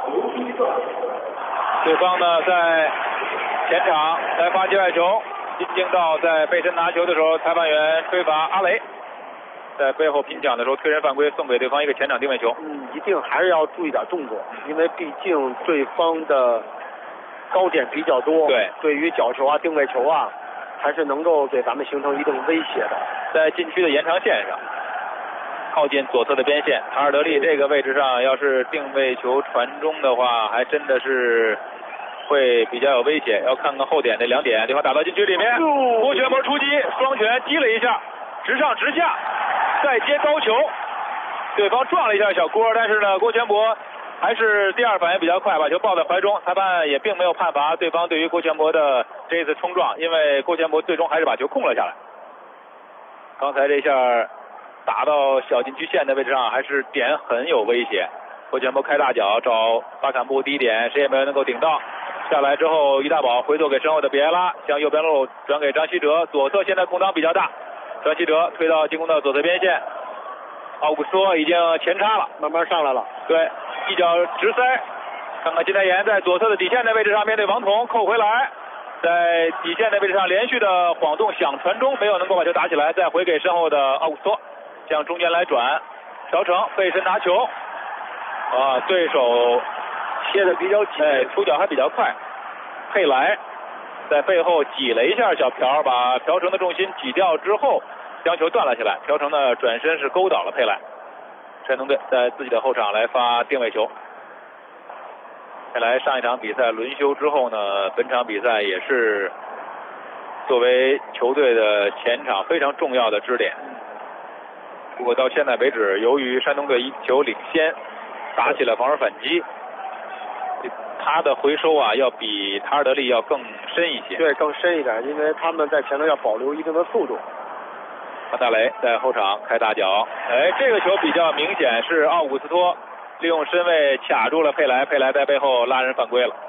对方呢在前场来发界外球，金敬道在背身拿球的时候，裁判员吹罚阿雷在背后拼抢的时候推人犯规，送给对方一个前场定位球。 一定还是要注意点动作，因为毕竟对方的高点比较多，对于角球啊、定位球啊，还是能够给咱们形成一定威胁的。 在禁区的延长线上，靠近左侧的边线，塔尔德利这个位置上，要是定位球传中的话，还真的是会比较有威胁。要看看后点那2点，对方打到禁区里面，郭全博出击，双拳击了一下，直上直下，再接高球，对方撞了一下小郭，但是呢，郭全博还是第2反应比较快，把球抱在怀中。裁判也并没有判罚对方对于郭全博的这一次冲撞，因为郭全博最终还是把球控了下来。刚才这下打到小禁区线的位置上，还是点很有威胁。郭全博开大脚找巴坎布低点，谁也没有能够顶到。下来之后，于大宝回头给身后的比埃拉，向右边路转给张稀哲，左侧现在空当比较大，张稀哲推到进攻的左侧边线， 奥古斯托已经前插了， 慢慢上来了。 对，一脚直塞，看看金泰妍在左侧的底线的位置上面对王彤扣回来，在底线的位置上连续的晃动想传中，没有能够把球打起来，再回给身后的奥古斯托，向中间来转，调成背身拿球。对手切的比较紧，出脚还比较快。佩莱在背后挤了一下小朴，把朴成的重心挤掉之后，将球断了下来。朴成的转身是勾倒了佩莱。山东队在自己的后场来发定位球。佩莱上一场比赛轮休之后呢，本场比赛也是作为球队的前场非常重要的支点。不过到现在为止，由于山东队1球领先，打起了防守反击，他的回收要比塔尔德利要更深一些。 对，更深一点，因为他们在前头要保留一定的速度。 范大雷在后场开大脚，这个球比较明显是奥古斯托利用身位卡住了佩莱，佩莱在背后拉人犯规了。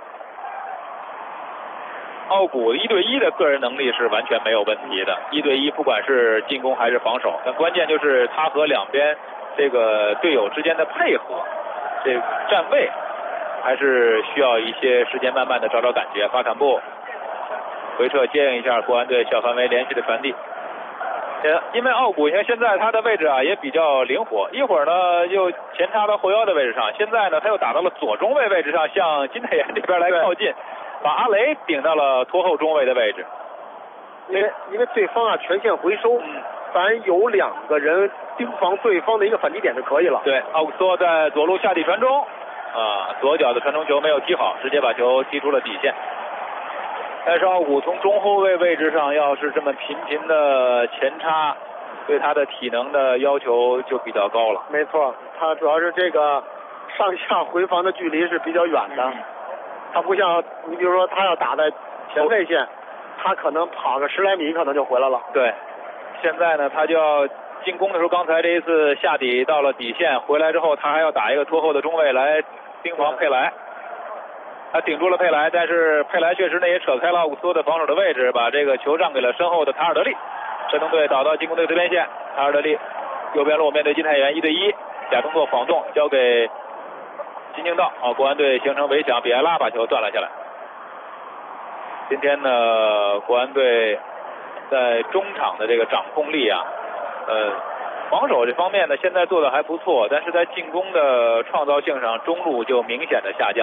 奥古1对1的个人能力是完全没有问题的，1对1不管是进攻还是防守，但关键就是他和两边这个队友之间的配合，这个站位还是需要一些时间慢慢的找感觉。巴坎布回撤接应一下国安队小范围连续的传递。因为奥古你看现在他的位置也比较灵活，一会儿呢又前插到后腰的位置上，现在呢他又打到了左中卫位置上，向金泰妍这边来靠近，把阿雷顶到了拖后中卫的位置。 因为对方全线回收，咱有2个人盯防对方的一个反击点就可以了。 对，奥古斯托在左路下底传中，左脚的传中球没有踢好，直接把球踢出了底线。但是奥古从中后卫位置上要是这么频频的前插，对他的体能的要求就比较高了。 没错，他主要是这个上下回防的距离是比较远的，他不像你比如说他要打在前卫线，他可能跑个10来米可能就回来了。 对，现在呢他就要进攻的时候，刚才这一次下底到了底线，回来之后他还要打一个拖后的中卫来盯防佩莱。他顶住了佩莱，但是佩莱确实呢也扯开了奥古斯托的防守的位置，把这个球让给了身后的塔尔德利。山东队倒到进攻队对边线，塔尔德利右边路面对金泰妍1对1，假动作晃动交给金敬道，国安队形成围抢，比埃拉把球断了下来。今天呢，国安队在中场的这个掌控力防守这方面呢现在做的还不错，但是在进攻的创造性上，中路就明显的下降。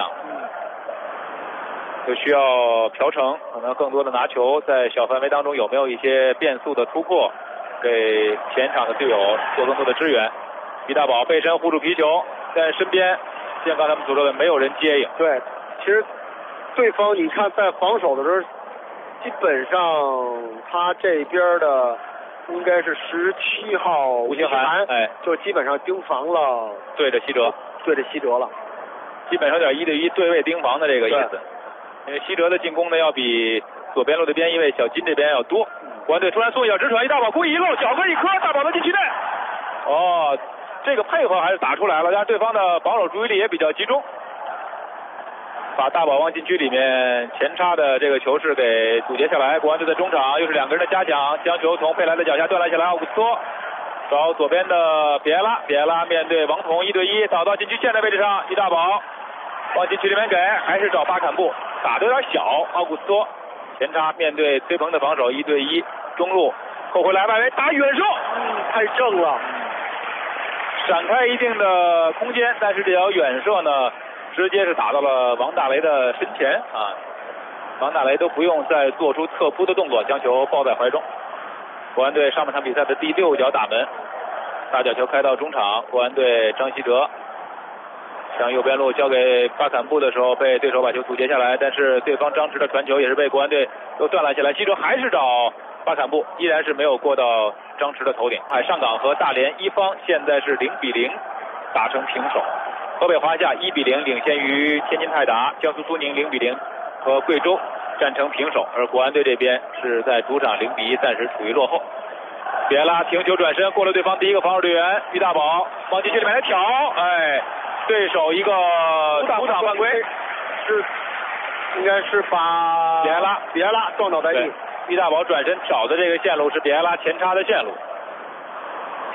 就需要朴成可能更多的拿球，在小范围当中有没有一些变速的突破，给前场的队友做更多的支援。于大宝背身护住皮球，在身边，像刚才我们所说的，没有人接应。 对，其实对方你看在防守的时候，基本上他这边的应该是17号吴兴涵， 就基本上盯防了， 对着西哲了， 基本上有点1对1对位盯防的这个意思。因为西哲的进攻呢要比左边路的边翼位小金这边要多。国安队突然送一脚直传，于大宝故意一漏，脚跟一磕，大宝的禁区内。这个配合还是打出来了，但是对方的防守注意力也比较集中，把大宝往禁区里面前插的这个球是给阻截下来。国安队在中场又是2个人的加强，将球从佩莱的脚下断了下来。奥古斯托找左边的比埃拉，比埃拉面对王彤1对1，倒到禁区线的位置上，于大宝往禁区里面给，还是找巴坎布，打得有点小。奥古斯托前插面对崔鹏的防守1对1，中路扣回来，外围打远射， 太正了， 闪开一定的空间，但是这条远射呢直接是打到了王大雷的身前王大雷都不用再做出侧扑的动作，将球抱在怀中。国安队上半场比赛的第6脚打门，大角球开到中场，国安队张稀哲向右边路交给巴坎布的时候，被对手把球阻截下来，但是对方张弛的传球也是被国安队又断了下来。稀哲还是找巴坎布，依然是没有过到张弛的头顶。上港和大连一方现在是0比0打成平手，河北华夏1比0领先于天津泰达，江苏苏宁0比0和贵州战成平手，而国安队这边是在主场0比1暂时处于落后。比埃拉停球转身过了对方第一个防守队员于大宝，往禁区里面来挑，对手一个主场犯规， 应该是把比埃拉撞倒在地。 于大宝转身挑的这个线路是比埃拉前插的线路，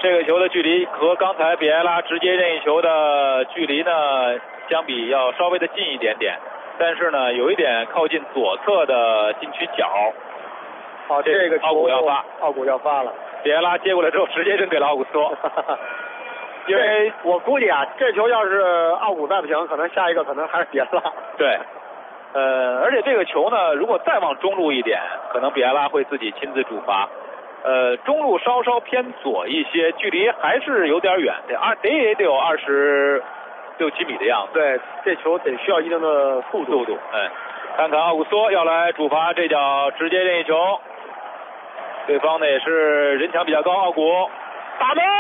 这个球的距离和刚才比埃拉直接任意球的距离呢相比要稍微的近一点点，但是呢有一点靠近左侧的禁区角。 好，这个球奥古要发， 奥古要发了。 比埃拉接过来之后直接扔给了奥古斯托。因为我估计啊，这球要是奥古再不行，可能下一个可能还是比埃拉。 对，而且这个球呢，如果再往中路一点，可能比埃拉会自己亲自主罚。中路稍稍偏左一些，距离还是有点远，得有26、7米的样子。 对，这球得需要一定的速度。 看看奥古斯托要来主罚这脚直接任意球，对方呢也是人墙比较高，奥古打门，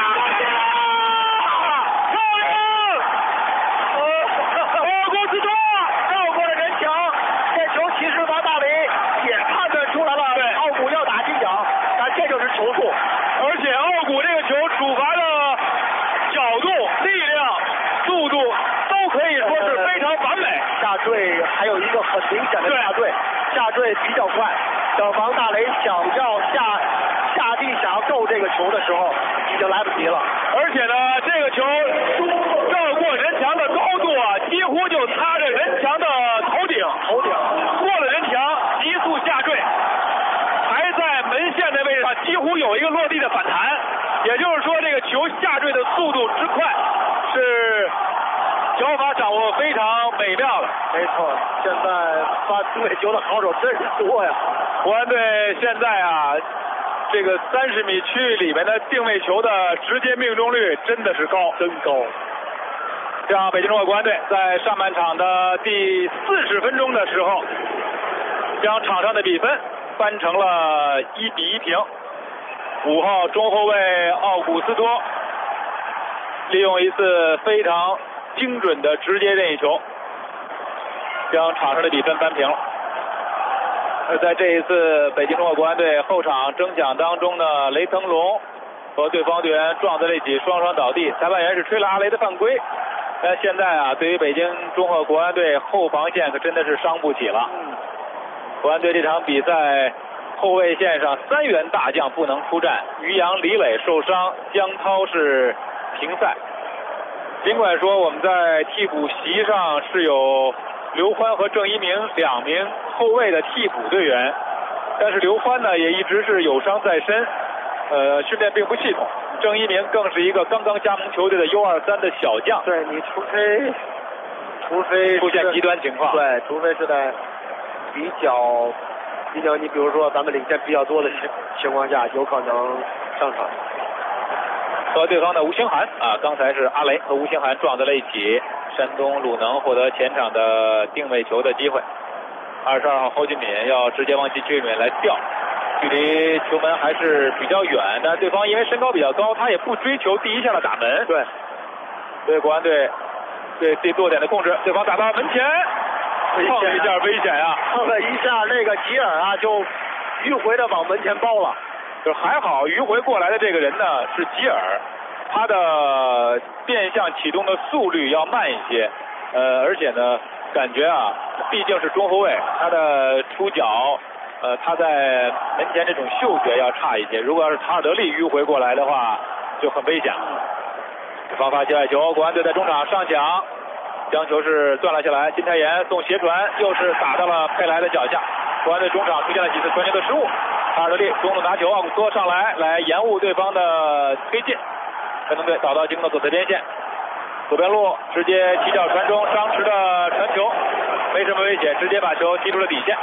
奥古斯托绕过了人墙，这球其实王大雷也判断出来了，奥古要打近角，但这就是球速， 而且奥古这个球主罚的角度、力量、速度都可以说是非常完美。 下坠还有一个很明显的下坠比较快，等王大雷想要下地想要够这个球的时候，已经来不及了。 而且呢，这个球绕过人墙的高度啊，几乎就擦着人墙的头顶，过了人墙，急速下坠，还在门线的位置上，几乎有一个落地的反弹。也就是说，这个球下坠的速度之快，是脚法掌握非常美妙了。 没错，现在发定位球的好手真是多呀。 国安队现在啊，这个30米区域里面的定位球的直接命中率真的是高， 真高。 这样，北京中国国安队在上半场的第40分钟的时候，将场上的比分扳成了1比1平。5号中后卫奥古斯托利用一次非常精准的直接任意球，将场上的比分扳平了。而在这一次北京中国国安队后场争抢当中呢，雷腾龙和对方队员撞在了一起，双双倒地，裁判员是吹了阿雷的犯规。但现在啊，对于北京中国国安队后防线可真的是伤不起了。国安队这场比赛后卫线上3员大将不能出战，于洋、李磊受伤，江涛是停赛。尽管说我们在替补席上是有刘欢和郑一鸣2名后卫的替补队员，但是刘欢呢也一直是有伤在身，训练并不系统。郑一鸣更是一个刚刚加盟球队的U23的小将。 对，你除非出现极端情况， 对，除非是在比较你比如说咱们领先比较多的情况下，有可能上场。 和对方的吴兴涵啊，刚才是阿雷和吴兴涵撞在了一起，山东鲁能获得前场的定位球的机会。22号侯俊敏要直接往禁区里面来吊，距离球门还是比较远，但对方因为身高比较高，他也不追求第一下的打门。 对， 所以国安队对最多点的控制，对方打到门前，碰了一下危险啊， 碰了一下那个吉尔啊，就迂回的往门前包了。 就还好迂回过来的这个人呢是吉尔，他的变向启动的速率要慢一些，而且呢感觉啊毕竟是中后卫，他的出脚他在门前这种嗅觉要差一些，如果要是塔尔德利迂回过来的话就很危险了。对方发界外球，国安队在中场上抢，将球是断了下来，金泰妍送斜传，又是打到了佩莱的脚下，国安队中场出现了几次传球的失误。塔尔德利中路拿球，奥古斯托上来延误对方的推进，山东队找到进攻的左侧边线，左边路直接起脚传中，张弛的传球没什么危险，直接把球踢出了底线。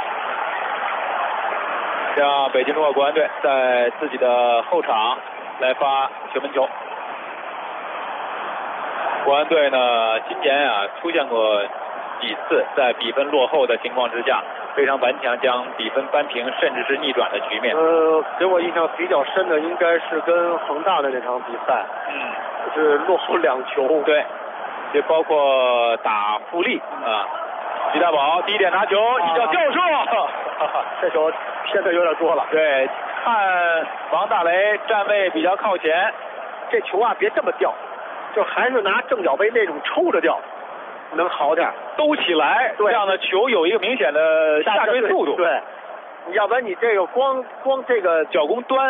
让北京中国国安队在自己的后场来发球门球。国安队呢今年啊出现过几次在比分落后的情况之下非常顽强将比分扳平甚至是逆转的局面。 给我印象比较深的应该是跟恒大的那场比赛，就是落后2球。 对，也包括打富力啊，徐大宝第一点拿球一脚吊射， 这球偏的有点多了。 对，看王大雷站位比较靠前， 这球啊别这么吊，就还是拿正脚背那种抽着吊能好点， 兜起来，这样的球有一个明显的下坠速度。 对，要不然你这个光这个脚弓端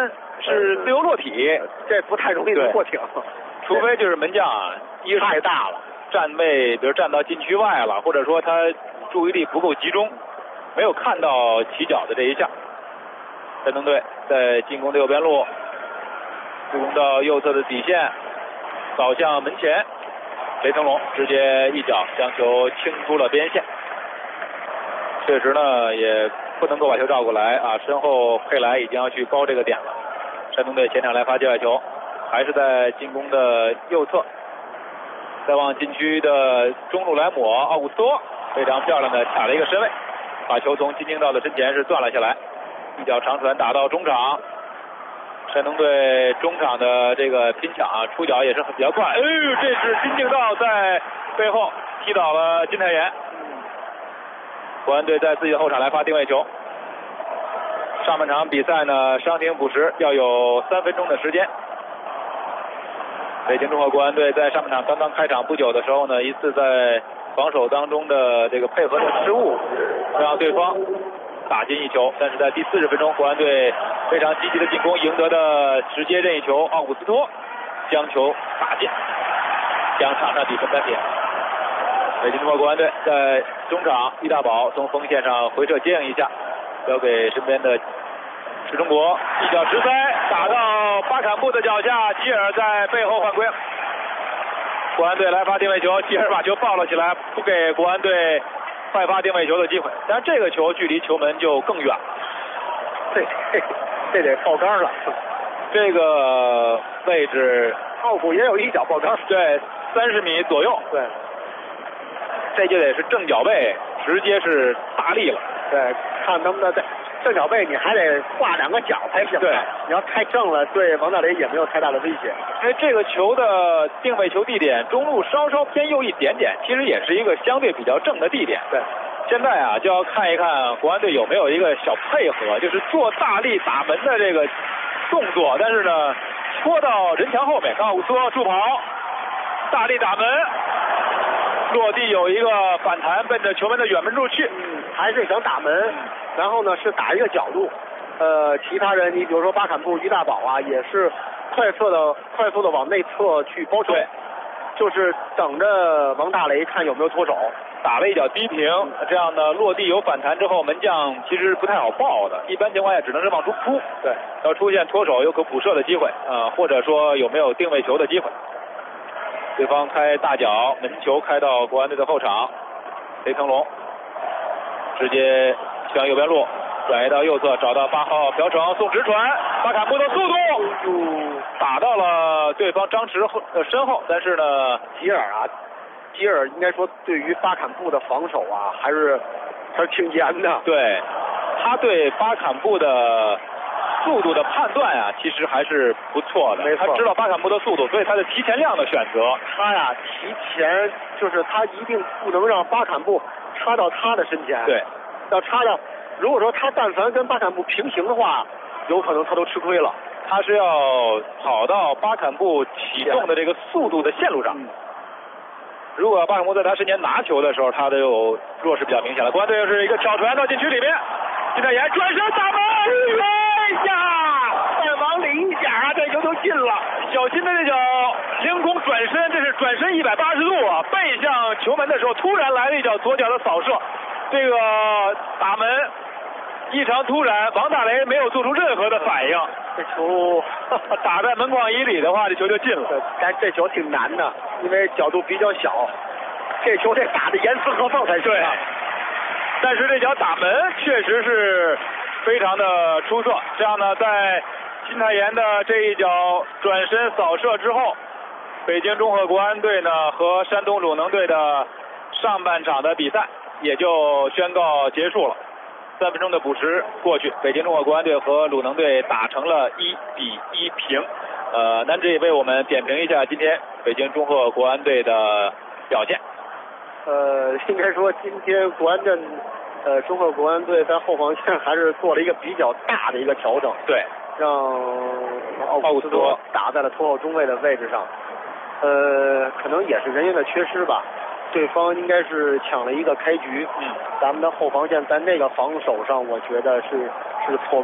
是自由落体， 这不太容易能过挺。 除非就是门将啊，一太大了， 站位比如站到禁区外了，或者说他注意力不够集中，没有看到起脚的这一项。山东队在进攻的右边路，助攻到右侧的底线，扫向门前，雷腾龙直接一脚将球清出了边线。确实呢，也不能够把球照过来啊，身后佩莱已经要去包这个点了。山东队前场来发界外球，还是在进攻的右侧，再往禁区的中路来抹，奥古斯托非常漂亮的卡了一个身位，把球从金京道的身前是攥了下来，一脚长传打到中场。山东队中场的这个拼抢啊，出脚也是比较快。哎呦，这是金京道在背后踢倒了金泰妍。国安队在自己的后场来发定位球。上半场比赛呢，伤停补时要有3分钟的时间。北京中赫国安队在上半场刚刚开场不久的时候呢，一次在防守当中的这个配合的失误，让对方打进一球。但是在第40分钟，国安队非常积极的进攻，赢得的直接任意球，奥古斯托将球打进，将场上比分扳平。北京中赫国安队在中场，易大宝从锋线上回撤接应一下，交给身边的石中国，一脚直塞打到巴坎布的脚下，吉尔在背后犯规。国安队来发定位球，吉尔把球抱了起来，不给国安队快发定位球的机会。但是这个球距离球门就更远了， 这得爆杆了。 这个位置奥古也有一脚爆杆， 对，30米左右， 对， 这就得是正脚背，直接是大力了。 对，看能不能在正脚背，你还得画2个角才行。 对， 你要太正了，对王大雷也没有太大的威胁。 因为这个球的定位球地点中路稍稍偏右一点点，其实也是一个相对比较正的地点。 对， 现在啊就要看一看国安队有没有一个小配合，就是做大力打门的这个动作，但是呢戳到人墙后面，奥古斯托助跑，大力打门，落地有一个反弹，奔着球门的远门处去。 还是想打门，然后呢是打一个角度。其他人你比如说巴坎布、于大宝啊，也是快速的往内侧去包球，就是等着王大雷看有没有脱手， 打了一脚低平，这样的落地有反弹之后，门将其实不太好抱的，一般情况下只能是往出扑。 对， 要出现脱手有可补射的机会或者说有没有定位球的机会。对方开大脚，门球开到国安队的后场，雷腾龙直接向右边路转移到右侧，找到8号朴成送直传，巴坎布的速度打到了对方张弛身后，但是呢吉尔应该说对于巴坎布的防守啊还是挺严的。 对，他对巴坎布的速度的判断啊其实还是不错的。 没错， 他知道巴坎布的速度，所以他的提前量的选择， 他呀提前就是他一定不能让巴坎布插到他的身前。 对， 要插到，如果说他但凡跟巴坎布平行的话，有可能他都吃亏了。 他是要跑到巴坎布启动的这个速度的线路上。如果巴坎布在他身前拿球的时候，他的有弱势比较明显了。国安队又是一个挑传到禁区里面，金泰妍转身打门，哎呀，再往里一点啊，这球就进了。小新的这脚凌空转身，这是转身180度啊，背向球门的时候，突然来了一脚左脚的扫射，这个打门异常突然，王大雷没有做出任何的反应。 这球打在门框以里的话，这球就进了。 但这球挺难的，因为角度比较小，这球得打得严丝合缝才行。 对，但是这脚打门确实是非常的出色。这样呢，在金泰妍的这一脚转身扫射之后，北京中赫国安队呢和山东鲁能队的上半场的比赛也就宣告结束了。3分钟的补时过去，北京中赫国安队和鲁能队打成了1-1平。南指也为我们点评一下今天北京中赫国安队的表现。 应该说今天国安镇中赫国安队在后防线还是做了一个比较大的一个调整。 对， 让奥古斯托打在了拖后中卫的位置上。可能也是人员的缺失吧。对方应该是抢了一个开局，咱们的后防线在那个防守上，我觉得是错位了。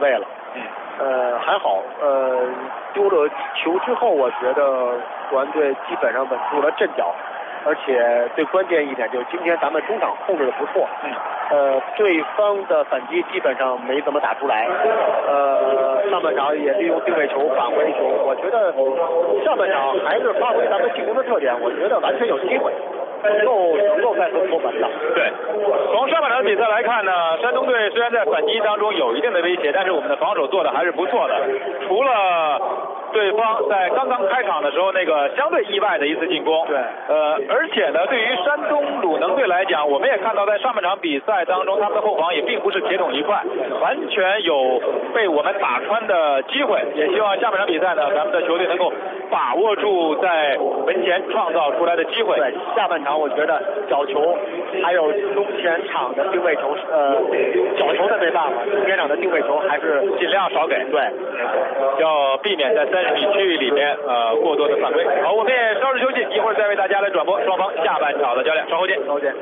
还好，丢了球之后，我觉得国安队基本上稳住了阵脚，而且最关键一点就是今天咱们中场控制的不错，对方的反击基本上没怎么打出来，上半场也利用定位球返回球，我觉得上半场还是发挥咱们进攻的特点，我觉得完全有机会。能够再次脱门的。 对，从上半场比赛来看呢，山东队虽然在反击当中有一定的威胁，但是我们的防守做的还是不错的。除了对方在刚刚开场的时候那个相对意外的一次进攻， 对， 而且呢，对于山东鲁能队来讲，我们也看到在上半场比赛当中，他们的后防也并不是铁桶一块，完全有被我们打穿的机会。也希望下半场比赛呢，咱们的球队能够把握住在门前创造出来的机会。 对，下半场我觉得角球还有中前场的定位球，角球的没办法，中前场的定位球还是尽量少给。 对， 要避免在30米区域里面过多的犯规。好，我们也稍事休息，一会儿再为大家来转播双方下半场的较量，稍后见。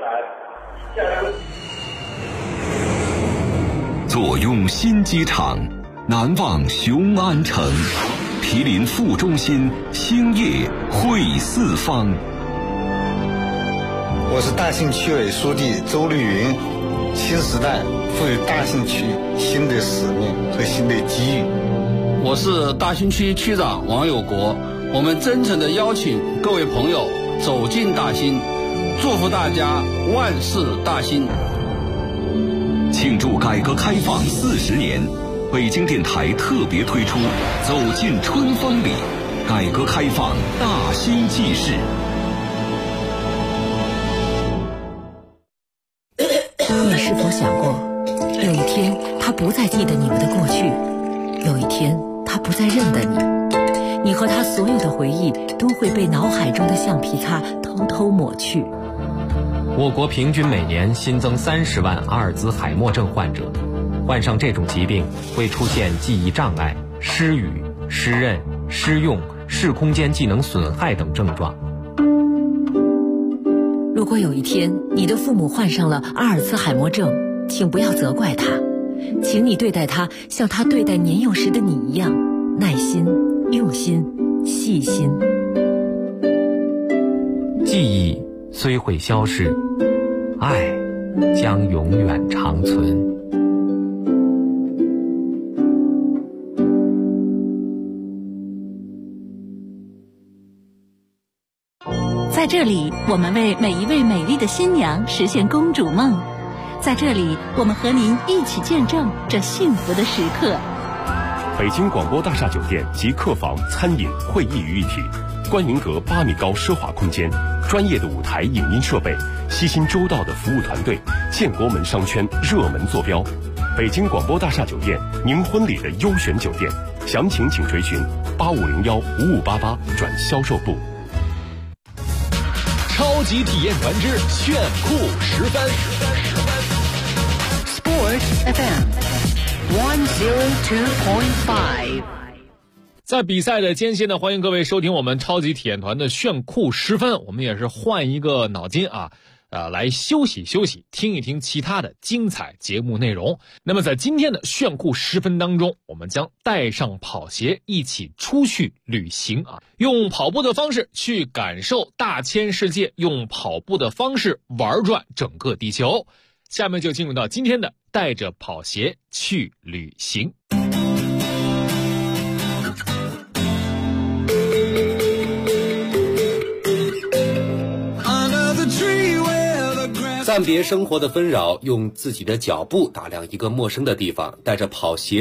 坐拥新机场，难忘雄安城，毗邻副中心，兴业汇四方。 我是大兴区委书记周绿云。新时代赋予大兴区新的使命和新的机遇。 我是大兴区区长王有国。我们真诚地邀请各位朋友走进大兴，祝福大家万事大兴。 庆祝改革开放40年，北京电台特别推出走进春风里，改革开放大兴纪事。 你是否想过，有一天他不再记得你们的过去，有一天他不再认得你，你和他所有的回忆都会被脑海中的橡皮擦偷偷抹去。 我国平均每年新增30万阿尔兹海默症患者，患上这种疾病会出现记忆障碍、失语、失认、失用、视空间技能损害等症状。 如果有一天你的父母患上了阿尔茨海默症，请不要责怪他，请你对待他像他对待年幼时的你一样，耐心、用心、细心。 记忆虽会消失，爱将永远长存。 在这里，我们为每一位美丽的新娘实现公主梦。在这里，我们和您一起见证这幸福的时刻。 北京广播大厦酒店集客房、餐饮、会议于一体，观云阁8米高奢华空间，专业的舞台影音设备，悉心周到的服务团队，建国门商圈热门坐标。北京广播大厦酒店，您婚礼的优选酒店，详情请垂询8501-5588转销售部。 超级体验团之炫酷10分 Sport FM 102.5。 在比赛的间歇呢，欢迎各位收听我们超级体验团的炫酷10分。我们也是换一个脑筋啊，来休息休息，听一听其他的精彩节目内容。那么在今天的炫酷10分当中，我们将带上跑鞋一起出去旅行啊，用跑步的方式去感受大千世界，用跑步的方式玩转整个地球。下面就进入到今天的带着跑鞋去旅行。 暂别生活的纷扰，用自己的脚步打量一个陌生的地方，带着跑鞋